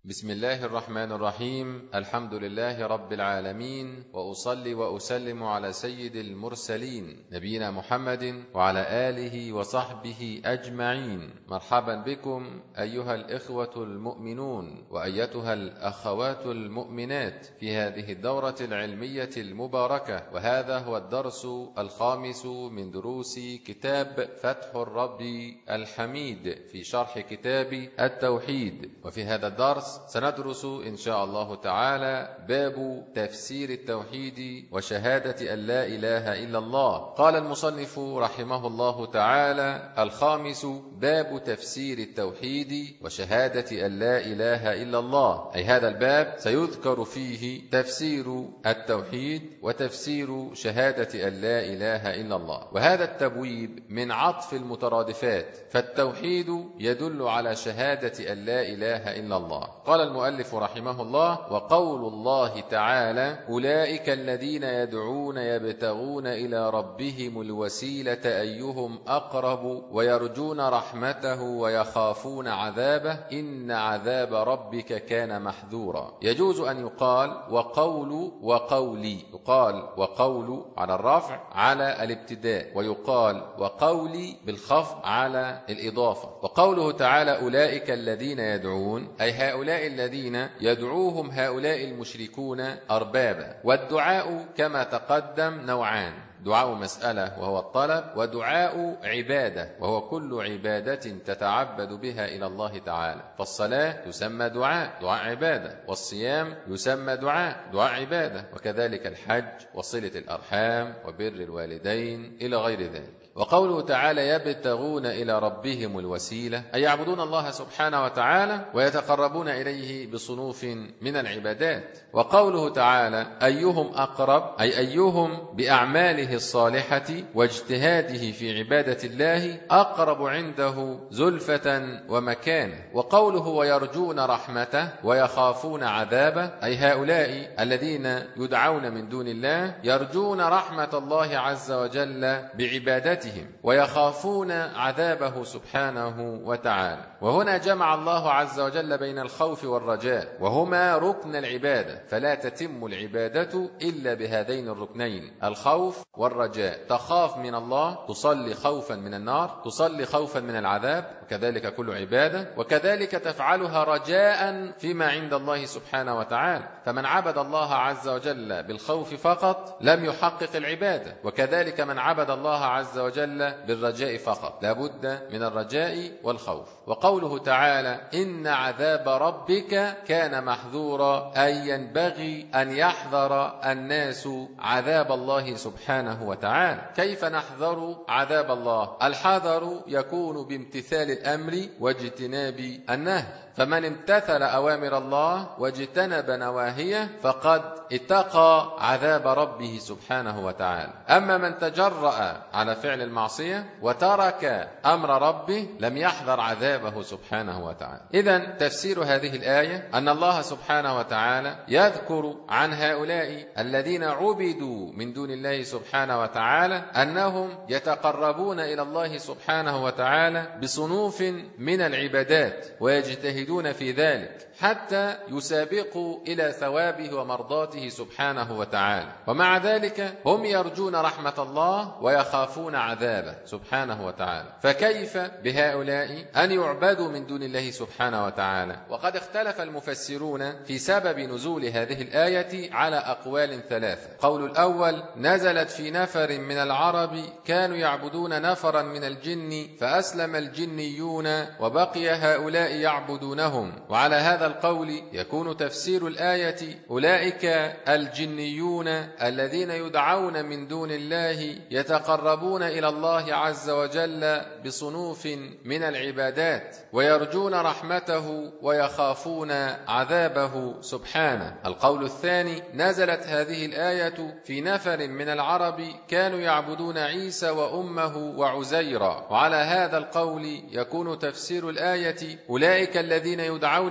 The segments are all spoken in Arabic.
بسم الله الرحمن الرحيم. الحمد لله رب العالمين، وأصلي وأسلم على سيد المرسلين نبينا محمد وعلى آله وصحبه أجمعين. مرحبا بكم أيها الإخوة المؤمنون وأيتها الأخوات المؤمنات في هذه الدورة العلمية المباركة، وهذا هو الدرس الخامس من دروس كتاب فتح الرب الحميد في شرح كتاب التوحيد. وفي هذا الدرس سندرس إن شاء الله تعالى باب تفسير التوحيد وشهادة أن لا إله إلا الله. قال المصنف رحمه الله تعالى: الخامس باب تفسير التوحيد وشهادة أن لا إله إلا الله، أي هذا الباب سيذكر فيه تفسير التوحيد وتفسير شهادة أن لا إله إلا الله. وهذا التبويب من عطف المترادفات، فالتوحيد يدل على شهادة أن لا إله إلا الله. قال المؤلف رحمه الله: وقول الله تعالى: أولئك الذين يدعون يبتغون إلى ربهم الوسيلة أيهم أقرب ويرجون رحمته ويخافون عذابه إن عذاب ربك كان محذورا. يجوز أن يقال وقول وقولي، يقال وقول على الرفع على الابتداء، ويقال وقولي بالخفض على الإضافة. وقوله تعالى: أولئك الذين يدعون، أي هؤلاء الذين يدعوهم هؤلاء المشركون أربابا. والدعاء كما تقدم نوعان: دعاء مسألة وهو الطلب، ودعاء عبادة وهو كل عبادة تتعبد بها إلى الله تعالى. فالصلاة يسمى دعاء عبادة، والصيام يسمى دعاء عبادة، وكذلك الحج وصلة الأرحام وبر الوالدين إلى غير ذلك. وقوله تعالى: يبتغون إلى ربهم الوسيلة، أي يعبدون الله سبحانه وتعالى ويتقربون إليه بصنوف من العبادات. وقوله تعالى: أيهم أقرب، أي أيهم بأعماله الصالحة واجتهاده في عبادة الله أقرب عنده زلفة ومكانة. وقوله: ويرجون رحمته ويخافون عذابه، أي هؤلاء الذين يدعون من دون الله يرجون رحمة الله عز وجل بعبادته ويخافون عذابه سبحانه وتعالى. وهنا جمع الله عز وجل بين الخوف والرجاء، وهما ركن العبادة، فلا تتم العبادة إلا بهذين الركنين: الخوف والرجاء. تخاف من الله، تصلي خوفا من النار، تصلي خوفا من العذاب، وكذلك كل عبادة، وكذلك تفعلها رجاء فيما عند الله سبحانه وتعالى. فمن عبد الله عز وجل بالخوف فقط لم يحقق العبادة، وكذلك من عبد الله عز وجل بالرجاء فقط، لا بد من الرجاء والخوف. وقوله تعالى: إن عذاب ربك كان محذورا، أي ينبغي أن يحذر الناس عذاب الله سبحانه وتعالى. كيف نحذر عذاب الله؟ الحذر يكون بامتثال الأمر واجتناب النهي، فمن امتثل أوامر الله واجتنب نواهيه فقد اتقى عذاب ربه سبحانه وتعالى. أما من تجرأ على فعل المعصية وترك أمر ربه لم يحذر عذابه سبحانه وتعالى. إذن تفسير هذه الآية أن الله سبحانه وتعالى يذكر عن هؤلاء الذين عبدوا من دون الله سبحانه وتعالى أنهم يتقربون إلى الله سبحانه وتعالى بصنوف من العبادات ويجتهدون في ذلك حتى يسابقوا إلى ثوابه ومرضاته سبحانه وتعالى. ومع ذلك هم يرجون رحمة الله ويخافون عذابه سبحانه وتعالى. فكيف بهؤلاء أن يعبدوا من دون الله سبحانه وتعالى؟ وقد اختلف المفسرون في سبب نزول هذه الآية على أقوال ثلاثة. قول الأول: نزلت في نفر من العرب كانوا يعبدون نفرا من الجن فأسلم الجنيون وبقي هؤلاء يعبدونهم. وعلى هذا القول يكون تفسير الآية: أولئك الجنيون الذين يدعون من دون الله يتقربون إلى الله عز وجل بصنوف من العبادات ويرجون رحمته ويخافون عذابه سبحانه. القول الثاني: نزلت هذه الآية في نفر من العرب كانوا يعبدون عيسى وأمه وعزيرا. وعلى هذا القول يكون تفسير الآية: أولئك الذين يدعون من دون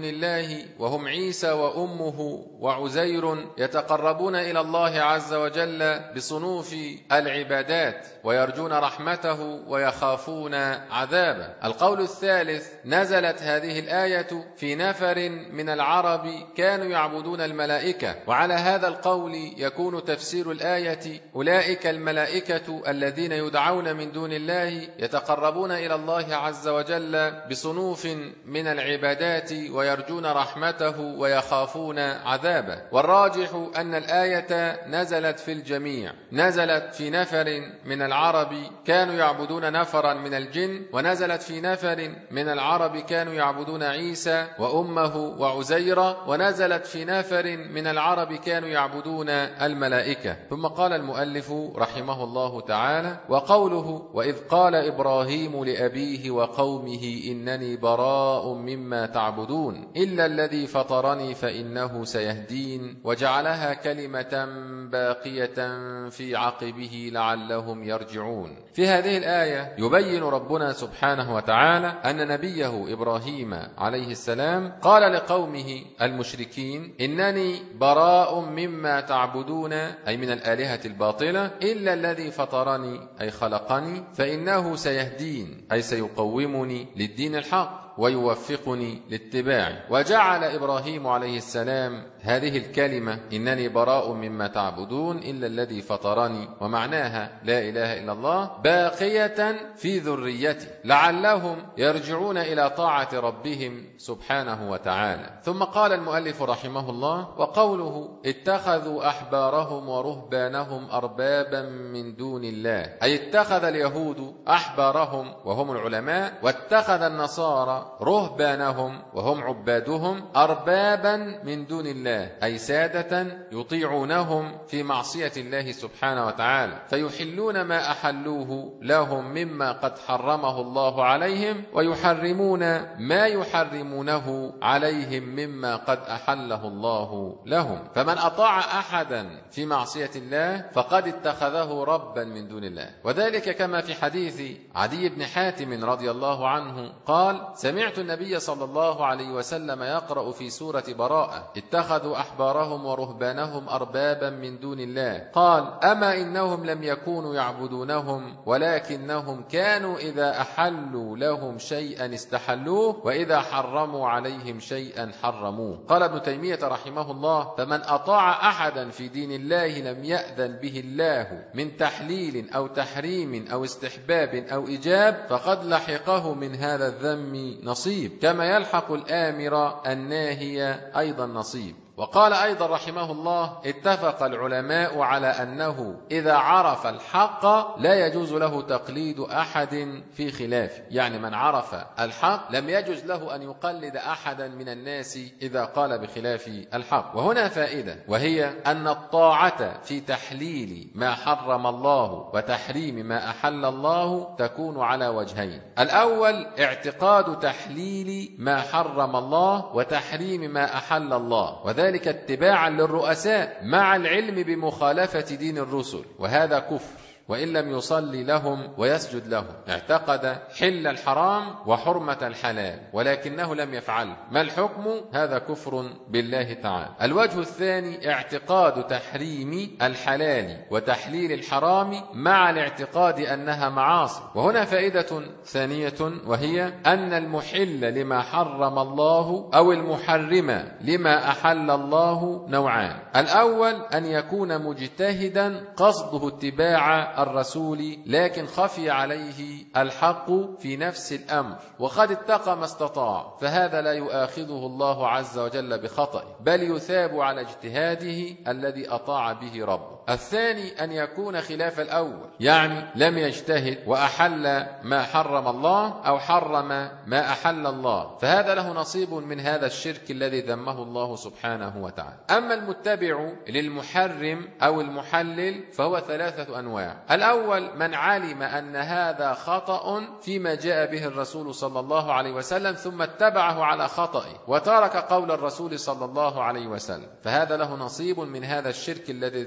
الله وهم عيسى وأمه وعزير يتقربون إلى الله عز وجل بصنوف العبادات ويرجون رحمته ويخافون عذابه. القول الثالث: نزلت هذه الآية في نفر من العرب كانوا يعبدون الملائكة، وعلى هذا القول يكون تفسير الآية: أولئك الملائكة الذين يدعون من دون الله يتقربون إلى الله عز وجل بصنوف من العبادات ويرجون رحمته ويخافون عذابه. والراجح أن الآية نزلت في الجميع، نزلت في نفر من العرب كانوا يعبدون نفرا من الجن، ونزلت في نفر من العرب كانوا يعبدون عيسى وأمه وعزيرة، ونزلت في نفر من العرب كانوا يعبدون الملائكة. ثم قال المؤلف رحمه الله تعالى: وقوله: وإذ قال إبراهيم لأبيه وقومه إنني براء مما تعبدون إلا الذي فطرني فإنه سيهدين، وجعلها كلمة باقية في عقبه لعلهم يرجعون. في هذه الآية يبين ربنا سبحانه وتعالى أن نبيه إبراهيم عليه السلام قال لقومه المشركين: إنني براء مما تعبدون، أي من الآلهة الباطلة، إلا الذي فطرني أي خلقني فإنه سيهدين، أي سيقومني للدين الحق ويوفقني لاتباعه. وجعل إبراهيم عليه السلام هذه الكلمة إنني براء مما تعبدون إلا الذي فطرني، ومعناها لا إله إلا الله، باقية في ذريته لعلهم يرجعون إلى طاعة ربهم سبحانه وتعالى. ثم قال المؤلف رحمه الله: وقوله اتخذوا أحبارهم ورهبانهم أربابا من دون الله، أي اتخذ اليهود أحبارهم وهم العلماء، واتخذ النصارى رهبانهم وهم عبادهم أربابا من دون الله، أي سادة يطيعونهم في معصية الله سبحانه وتعالى، فيحلون ما أحلوه لهم مما قد حرمه الله عليهم، ويحرمون ما يحرمونه عليهم مما قد أحله الله لهم. فمن أطاع أحدا في معصية الله فقد اتخذه ربا من دون الله. وذلك كما في حديث عدي بن حاتم رضي الله عنه قال: سمعت النبي صلى الله عليه وسلم يقرأ في سورة براءة: اتخذوا أحبارهم ورهبانهم أربابا من دون الله، قال: أما إنهم لم يكونوا يعبدونهم ولكنهم كانوا إذا أحلوا لهم شيئا استحلوه وإذا حرموا عليهم شيئا حرموه. قال ابن تيمية رحمه الله: فمن أطاع أحدا في دين الله لم يأذن به الله من تحليل أو تحريم أو استحباب أو إيجاب فقد لحقه من هذا الذم نصيب، كما يلحق الآمر الناهي أيضا نصيب. وقال أيضا رحمه الله: اتفق العلماء على أنه إذا عرف الحق لا يجوز له تقليد أحد في خلافه، يعني من عرف الحق لم يجوز له أن يقلد أحدا من الناس إذا قال بخلاف الحق. وهنا فائدة، وهي أن الطاعة في تحليل ما حرم الله وتحريم ما أحل الله تكون على وجهين: الأول اعتقاد تحليل ما حرم الله وتحريم ما أحل الله، وذلك اتباعا للرؤساء مع العلم بمخالفة دين الرسل، وهذا كفر وإن لم يصلي لهم ويسجد لهم. اعتقد حل الحرام وحرمة الحلال ولكنه لم يفعله، ما الحكم؟ هذا كفر بالله تعالى. الوجه الثاني اعتقاد تحريم الحلال وتحليل الحرام مع الاعتقاد أنها معاصي. وهنا فائدة ثانية، وهي أن المحل لما حرم الله أو المحرم لما أحل الله نوعان: الأول أن يكون مجتهدا قصده اتباع الرسول لكن خفي عليه الحق في نفس الأمر وقد اتقى ما استطاع، فهذا لا يؤاخذه الله عز وجل بخطئه بل يثاب على اجتهاده الذي أطاع به ربه. الثاني أن يكون خلاف الأول، يعني لم يجتهد وأحل ما حرم الله أو حرم ما أحل الله، فهذا له نصيب من هذا الشرك الذي ذمه الله سبحانه وتعالى. أما المتبع للمحرم أو المحلل فهو ثلاثة أنواع: الأول من علم أن هذا خطأ فيما جاء به الرسول صلى الله عليه وسلم ثم اتبعه على خطئه وترك قول الرسول صلى الله عليه وسلم، فهذا له نصيب من هذا الشرك الذي ذمه الله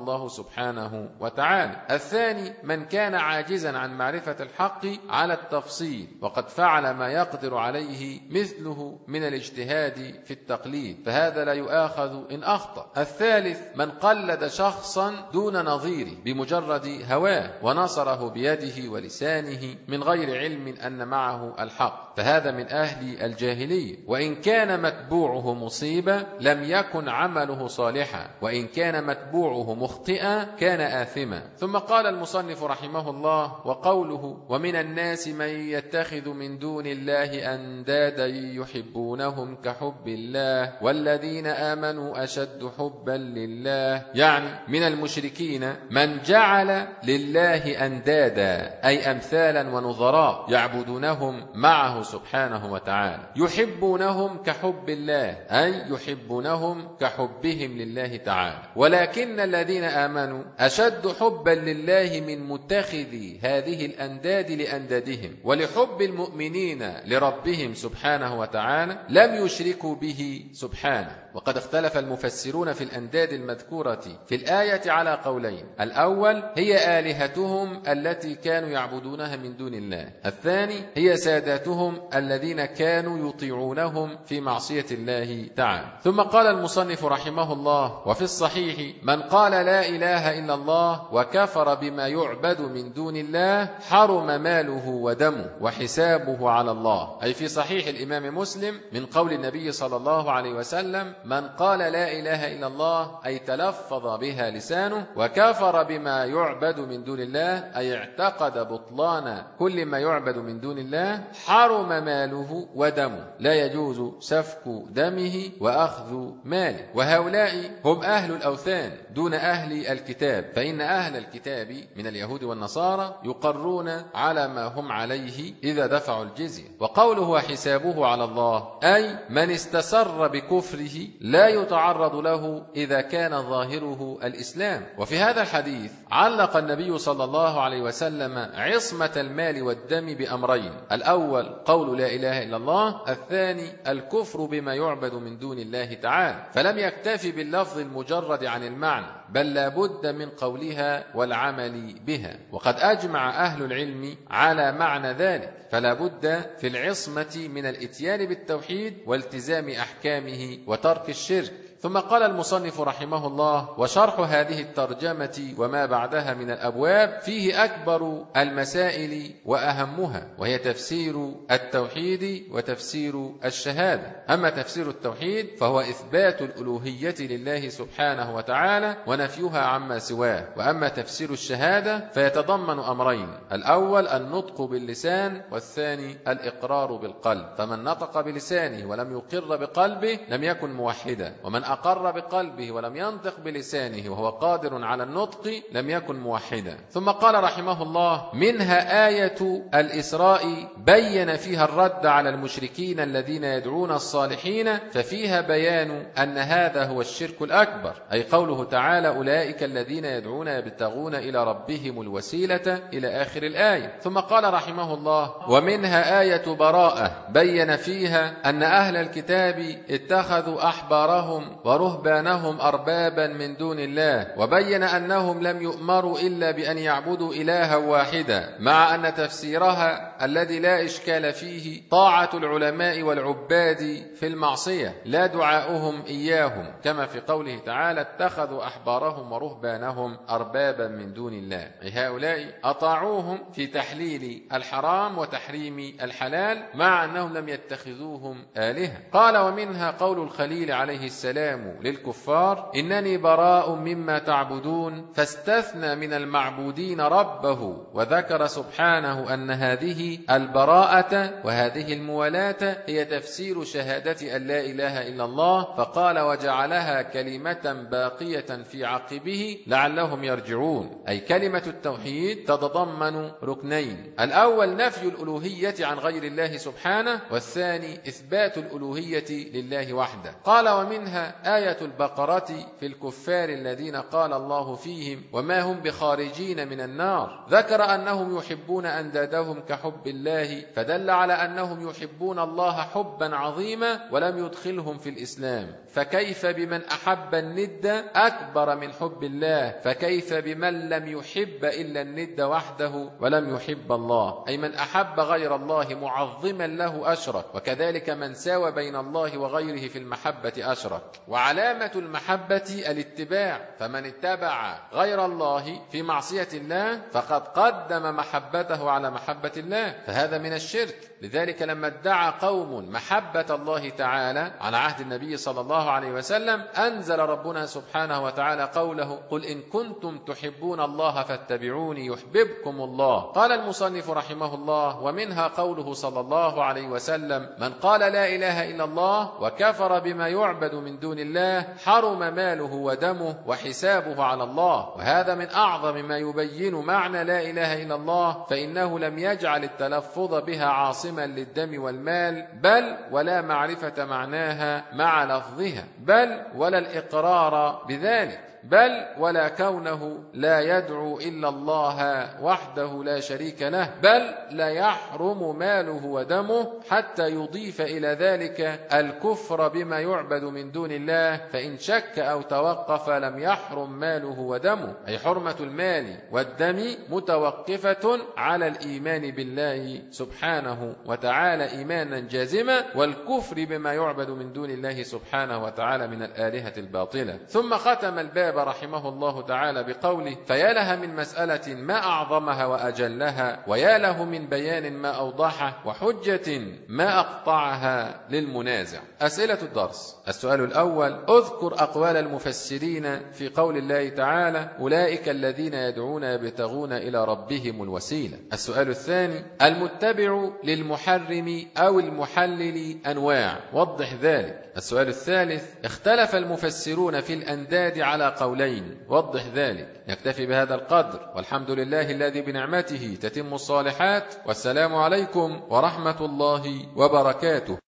الله سبحانه وتعالى. الثاني من كان عاجزا عن معرفة الحق على التفصيل وقد فعل ما يقدر عليه مثله من الاجتهاد في التقليد، فهذا لا يؤاخذ إن أخطأ. الثالث من قلد شخصا دون نظيره بمجرد هواه ونصره بيده ولسانه من غير علم أن معه الحق، فهذا من أهل الجاهلية. وإن كان متبوعه مصيبة لم يكن عمله صالحا، وإن كان متبوعه مخطئا كان آثما. ثم قال المصنف رحمه الله: وقوله: ومن الناس من يتخذ من دون الله أندادا يحبونهم كحب الله والذين آمنوا أشد حبا لله، يعني من المشركين من جعل لله أندادا أي أمثالا ونظراء يعبدونهم معه سبحانه وتعالى، يحبونهم كحب الله أي يحبونهم كحبهم لله تعالى، ولكن الذين آمنوا أشد حبا لله من متخذي هذه الأنداد لأندادهم، ولحب المؤمنين لربهم سبحانه وتعالى لم يشركوا به سبحانه. وقد اختلف المفسرون في الأنداد المذكورة في الآية على قولين: الأول هي آلهتهم التي كانوا يعبدونها من دون الله، الثاني هي ساداتهم الذين كانوا يطيعونهم في معصية الله تعالى. ثم قال المصنف رحمه الله: وفي الصحيح من قال لا إله إلا الله وكفر بما يعبد من دون الله حرم ماله ودمه وحسابه على الله، أي في صحيح الإمام مسلم من قول النبي صلى الله عليه وسلم: من قال لا إله إلا الله أي تلفظ بها لسانه، وكفر بما يعبد من دون الله أي اعتقد بطلان كل ما يعبد من دون الله، حرم ماله ودمه، لا يجوز سفك دمه وأخذ ماله. وهؤلاء هم أهل الأوثان دون أهل الكتاب، فإن أهل الكتاب من اليهود والنصارى يقرون على ما هم عليه إذا دفعوا الجزية. وقوله حسابه على الله أي من استسر بكفره لا يتعرض له إذا كان ظاهره الإسلام. وفي هذا الحديث علق النبي صلى الله عليه وسلم عصمة المال والدم بأمرين: الأول قول لا إله إلا الله، الثاني الكفر بما يعبد من دون الله تعالى، فلم يكتفي باللفظ المجرد عن المعنى، بل لا بد من قولها والعمل بها. وقد أجمع أهل العلم على معنى ذلك، فلا بد في العصمة من الإتيان بالتوحيد والتزام أحكامه وترك الشرك. ثم قال المصنف رحمه الله: وشرح هذه الترجمة وما بعدها من الأبواب فيه أكبر المسائل وأهمها، وهي تفسير التوحيد وتفسير الشهادة. أما تفسير التوحيد فهو إثبات الألوهية لله سبحانه وتعالى ونفيها عما سواه، وأما تفسير الشهادة فيتضمن أمرين: الأول النطق باللسان، والثاني الإقرار بالقلب. فمن نطق بلسانه ولم يقر بقلبه لم يكن موحدا، ومن أقر بقلبه ولم ينطق بلسانه وهو قادر على النطق لم يكن موحدا. ثم قال رحمه الله: منها آية الإسراء بين فيها الرد على المشركين الذين يدعون الصالحين، ففيها بيان أن هذا هو الشرك الأكبر، أي قوله تعالى: أولئك الذين يدعون يبتغون إلى ربهم الوسيلة إلى آخر الآية. ثم قال رحمه الله: ومنها آية براءة بين فيها أن أهل الكتاب اتخذوا أحبارهم ورهبانهم أربابا من دون الله، وبين أنهم لم يؤمروا إلا بأن يعبدوا إلها واحدا، مع أن تفسيرها الذي لا إشكال فيه طاعة العلماء والعباد في المعصية لا دعاؤهم إياهم، كما في قوله تعالى: اتخذوا أحبارهم ورهبانهم أربابا من دون الله، أي هؤلاء أطاعوهم في تحليل الحرام وتحريم الحلال مع أنهم لم يتخذوهم آلهة. قال: ومنها قول الخليل عليه السلام للكفار: إنني براء مما تعبدون، فاستثنى من المعبودين ربه، وذكر سبحانه أن هذه البراءة وهذه الموالاة هي تفسير شهادة أن لا إله إلا الله، فقال: وجعلها كلمة باقية في عقبه لعلهم يرجعون، أي كلمة التوحيد تتضمن ركنين: الأول نفي الألوهية عن غير الله سبحانه، والثاني إثبات الألوهية لله وحده. قال: ومنها آية البقرة في الكفار الذين قال الله فيهم: وما هم بخارجين من النار، ذكر أنهم يحبون أندادهم كحب حب الله، فدل على أنهم يحبون الله حبا عظيما ولم يدخلهم في الإسلام. فكيف بمن أحب الند أكبر من حب الله؟ فكيف بمن لم يحب إلا الند وحده ولم يحب الله؟ أي من أحب غير الله معظما له أشرك، وكذلك من ساوى بين الله وغيره في المحبة أشرك. وعلامة المحبة الاتباع، فمن اتبع غير الله في معصية الله فقد قدم محبته على محبة الله، فهذا من الشرك. لذلك لما ادعى قوم محبة الله تعالى على عهد النبي صلى الله عليه وسلم، أنزل ربنا سبحانه وتعالى قوله: قل إن كنتم تحبون الله فاتبعوني يحببكم الله. قال المصنف رحمه الله: ومنها قوله صلى الله عليه وسلم: من قال لا إله إلا الله وكفر بما يعبد من دون الله حرم ماله ودمه وحسابه على الله. وهذا من أعظم ما يبين معنى لا إله إلا الله، فإنه لم يجعل التلفظ بها عاصما للدم والمال، بل ولا معرفة معناها مع لفظها، بل ولا الإقرار بذلك، بل ولا كونه لا يدعو إلا الله وحده لا شريك له، بل لا يحرم ماله ودمه حتى يضيف إلى ذلك الكفر بما يعبد من دون الله، فإن شك أو توقف لم يحرم ماله ودمه. أي حرمة المال والدم متوقفة على الإيمان بالله سبحانه وتعالى إيمانا جازما، والكفر بما يعبد من دون الله سبحانه وتعالى من الآلهة الباطلة. ثم ختم الباب رحمه الله تعالى بقوله: فيا لها من مسألة ما أعظمها وأجلها، ويا له من بيان ما أوضحه، وحجة ما أقطعها للمنازع. أسئلة الدرس: السؤال الأول: اذكر أقوال المفسرين في قول الله تعالى: أولئك الذين يدعون يبتغون إلى ربهم الوسيلة. السؤال الثاني: المتبع للمحرم أو المحلل أنواع، وضح ذلك. السؤال الثالث: اختلف المفسرون في الأنداد على قولين، وضح ذلك. نكتفي بهذا القدر، والحمد لله الذي بنعمته تتم الصالحات، والسلام عليكم ورحمة الله وبركاته.